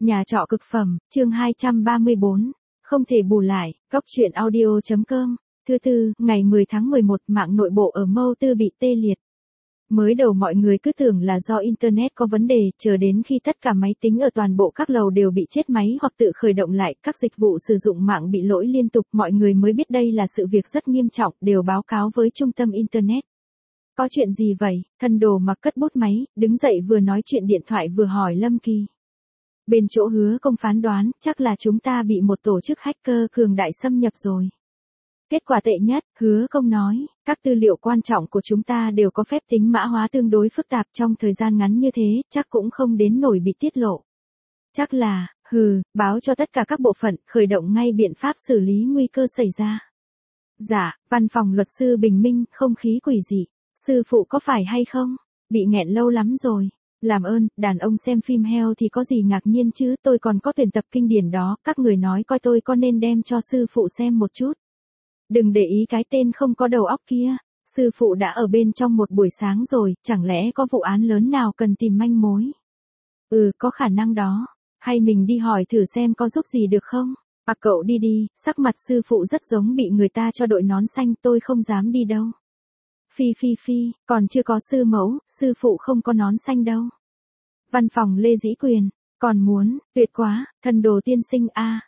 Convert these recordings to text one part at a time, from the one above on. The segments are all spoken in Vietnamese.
Nhà trọ cực phẩm, chương 234, không thể bù lại, góc truyện audio.com. Thứ tư, ngày 10 tháng 11, mạng nội bộ ở Mâu Tư bị tê liệt. Mới đầu mọi người cứ tưởng là do Internet có vấn đề, chờ đến khi tất cả máy tính ở toàn bộ các lầu đều bị chết máy hoặc tự khởi động lại, các dịch vụ sử dụng mạng bị lỗi liên tục, mọi người mới biết đây là sự việc rất nghiêm trọng, đều báo cáo với trung tâm Internet. Có chuyện gì vậy? Thân đồ mặc cất bút máy, đứng dậy vừa nói chuyện điện thoại vừa hỏi Lâm Kỳ. Bên chỗ Hứa Công phán đoán, chắc là chúng ta bị một tổ chức hacker cường đại xâm nhập rồi. Kết quả tệ nhất, Hứa Công nói, các tư liệu quan trọng của chúng ta đều có phép tính mã hóa tương đối phức tạp trong thời gian ngắn như thế, chắc cũng không đến nổi bị tiết lộ. Chắc là, báo cho tất cả các bộ phận, khởi động ngay biện pháp xử lý nguy cơ xảy ra. Dạ, văn phòng luật sư bình minh, không khí quỷ dị. Sư phụ có phải hay không? Bị nghẹn lâu lắm rồi. Làm ơn, đàn ông xem phim heo thì có gì ngạc nhiên chứ, tôi còn có tuyển tập kinh điển đó, các người nói coi tôi có nên đem cho sư phụ xem một chút. Đừng để ý cái tên không có đầu óc kia, sư phụ đã ở bên trong một buổi sáng rồi, chẳng lẽ có vụ án lớn nào cần tìm manh mối? Có khả năng đó, hay mình đi hỏi thử xem có giúp gì được không? Cậu đi đi, sắc mặt sư phụ rất giống bị người ta cho đội nón xanh, tôi không dám đi đâu. Phi, còn chưa có sư mẫu, sư phụ không có nón xanh đâu. Văn phòng Lê Dĩ Quyền, còn muốn, tuyệt quá, thần đồ tiên sinh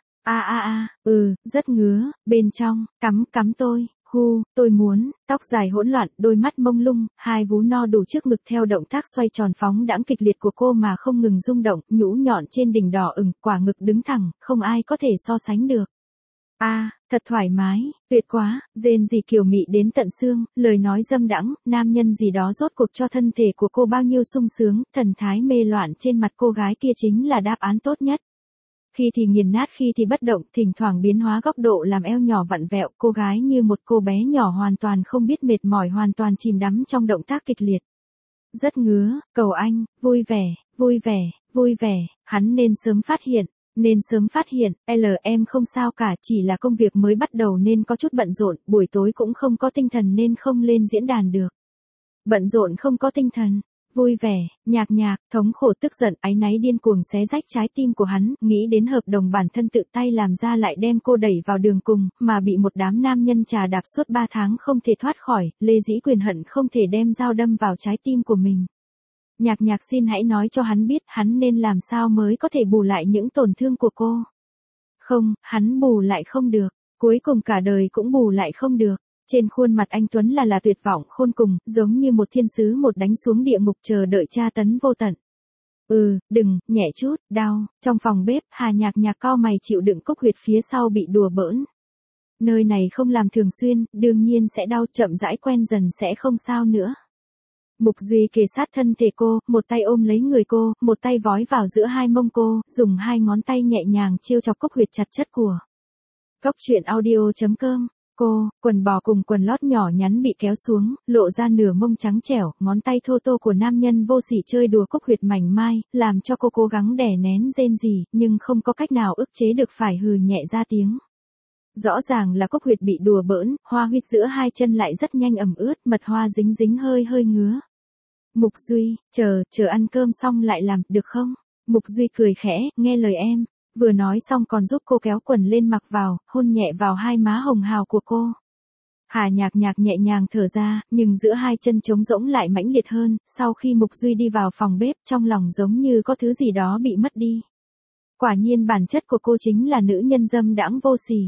rất ngứa, bên trong, cắm tôi, tôi muốn, tóc dài hỗn loạn, đôi mắt mông lung, hai vú no đủ trước ngực theo động tác xoay tròn phóng đãng kịch liệt của cô mà không ngừng rung động, nhũ nhọn trên đỉnh đỏ ửng, quả ngực đứng thẳng, không ai có thể so sánh được. Thật thoải mái, tuyệt quá, rên gì kiều mị đến tận xương, lời nói dâm đãng, nam nhân gì đó rốt cuộc cho thân thể của cô bao nhiêu sung sướng, thần thái mê loạn trên mặt cô gái kia chính là đáp án tốt nhất. Khi thì nghiền nát khi thì bất động, thỉnh thoảng biến hóa góc độ làm eo nhỏ vặn vẹo, cô gái như một cô bé nhỏ hoàn toàn không biết mệt mỏi, hoàn toàn chìm đắm trong động tác kịch liệt. Rất ngứa, cầu anh, vui vẻ, hắn nên sớm phát hiện, em không sao cả, chỉ là công việc mới bắt đầu nên có chút bận rộn, buổi tối cũng không có tinh thần nên không lên diễn đàn được. Bận rộn không có tinh thần, vui vẻ, nhạc, thống khổ tức giận, áy náy điên cuồng xé rách trái tim của hắn, nghĩ đến hợp đồng bản thân tự tay làm ra lại đem cô đẩy vào đường cùng, mà bị một đám nam nhân trà đạp suốt 3 tháng không thể thoát khỏi, Lê Dĩ Quyền hận không thể đem dao đâm vào trái tim của mình. Nhạc xin hãy nói cho hắn biết hắn nên làm sao mới có thể bù lại những tổn thương của cô. Không, hắn bù lại không được, cuối cùng cả đời cũng bù lại không được. Trên khuôn mặt anh Tuấn là tuyệt vọng khôn cùng, giống như một thiên sứ một đánh xuống địa ngục chờ đợi tra tấn vô tận. Đừng, nhẹ chút, đau, trong phòng bếp, Hà Nhạc cau mày chịu đựng cúc huyệt phía sau bị đùa bỡn. Nơi này không làm thường xuyên, đương nhiên sẽ đau, chậm rãi quen dần sẽ không sao nữa. Mục Duy kề sát thân thể cô, một tay ôm lấy người cô, một tay vói vào giữa hai mông cô, dùng hai ngón tay nhẹ nhàng trêu chọc cúc huyệt chặt chất của. Góc truyện audio.com. Quần bò cùng quần lót nhỏ nhắn bị kéo xuống, lộ ra nửa mông trắng trẻo, ngón tay thô tô của nam nhân vô sỉ chơi đùa cúc huyệt mảnh mai, làm cho cô cố gắng đè nén rên rỉ, nhưng không có cách nào ức chế được phải hừ nhẹ ra tiếng. Rõ ràng là cúc huyệt bị đùa bỡn, hoa huyết giữa hai chân lại rất nhanh ẩm ướt, mật hoa dính hơi ngứa. Mục Duy, chờ ăn cơm xong lại làm, được không? Mục Duy cười khẽ, nghe lời em. Vừa nói xong còn giúp cô kéo quần lên mặc vào, hôn nhẹ vào hai má hồng hào của cô. Hà Nhạc nhẹ nhàng thở ra, nhưng giữa hai chân trống rỗng lại mãnh liệt hơn, sau khi Mục Duy đi vào phòng bếp, trong lòng giống như có thứ gì đó bị mất đi. Quả nhiên bản chất của cô chính là nữ nhân dâm đãng vô sỉ.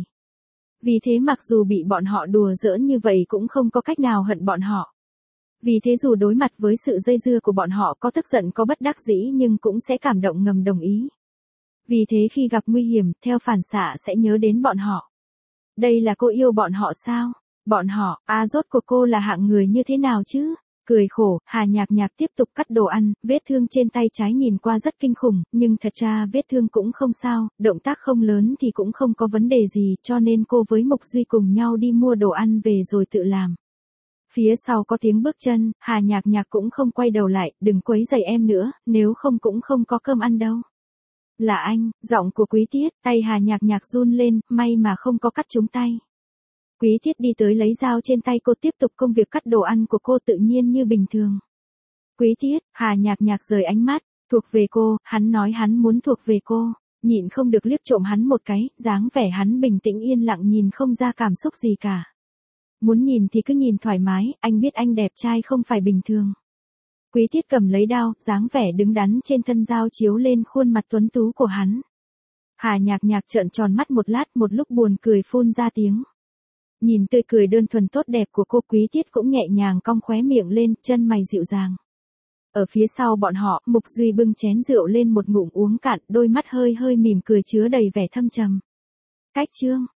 Vì thế mặc dù bị bọn họ đùa giỡn như vậy cũng không có cách nào hận bọn họ. Vì thế dù đối mặt với sự dây dưa của bọn họ có tức giận có bất đắc dĩ nhưng cũng sẽ cảm động ngầm đồng ý. Vì thế khi gặp nguy hiểm, theo phản xạ sẽ nhớ đến bọn họ. Đây là cô yêu bọn họ sao? Bọn họ, rốt cuộc cô là hạng người như thế nào chứ? Cười khổ, Hà Nhạc tiếp tục cắt đồ ăn, vết thương trên tay trái nhìn qua rất kinh khủng, nhưng thật ra vết thương cũng không sao, động tác không lớn thì cũng không có vấn đề gì, cho nên cô với Mục Duy cùng nhau đi mua đồ ăn về rồi tự làm. Phía sau có tiếng bước chân, Hà Nhạc cũng không quay đầu lại, đừng quấy rầy em nữa, nếu không cũng không có cơm ăn đâu. Là anh, giọng của Quý Tiết, tay Hà Nhạc run lên, may mà không có cắt trúng tay. Quý Tiết đi tới lấy dao trên tay cô tiếp tục công việc cắt đồ ăn của cô tự nhiên như bình thường. Quý Tiết, Hà Nhạc rời ánh mắt, Thuộc về cô, hắn nói hắn muốn thuộc về cô. Nhịn không được liếc trộm hắn một cái, dáng vẻ hắn bình tĩnh yên lặng nhìn không ra cảm xúc gì cả. Muốn nhìn thì cứ nhìn thoải mái, anh biết anh đẹp trai không phải bình thường. Quý Tiết cầm lấy đao, dáng vẻ đứng đắn trên thân dao chiếu lên khuôn mặt tuấn tú của hắn. Hà Nhạc Nhạc trợn tròn mắt một lát, một lúc buồn cười phun ra tiếng. Nhìn tươi cười đơn thuần tốt đẹp của cô, Quý Tiết cũng nhẹ nhàng cong khóe miệng lên, chân mày dịu dàng. Ở phía sau bọn họ, Mục Duy bưng chén rượu lên một ngụm uống cạn, đôi mắt hơi hơi mỉm cười chứa đầy vẻ thâm trầm. Cách chương